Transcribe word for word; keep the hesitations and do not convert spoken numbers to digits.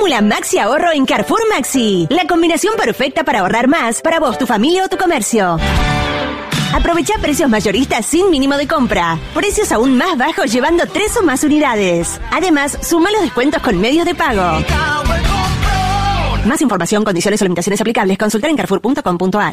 Fórmula Maxi Ahorro en Carrefour Maxi. La combinación perfecta para ahorrar más para vos, tu familia o tu comercio. Aprovecha precios mayoristas sin mínimo de compra. Precios aún más bajos llevando tres o más unidades. Además, suma los descuentos con medios de pago. Más información, condiciones o limitaciones aplicables, consultar en carrefour punto com punto a r.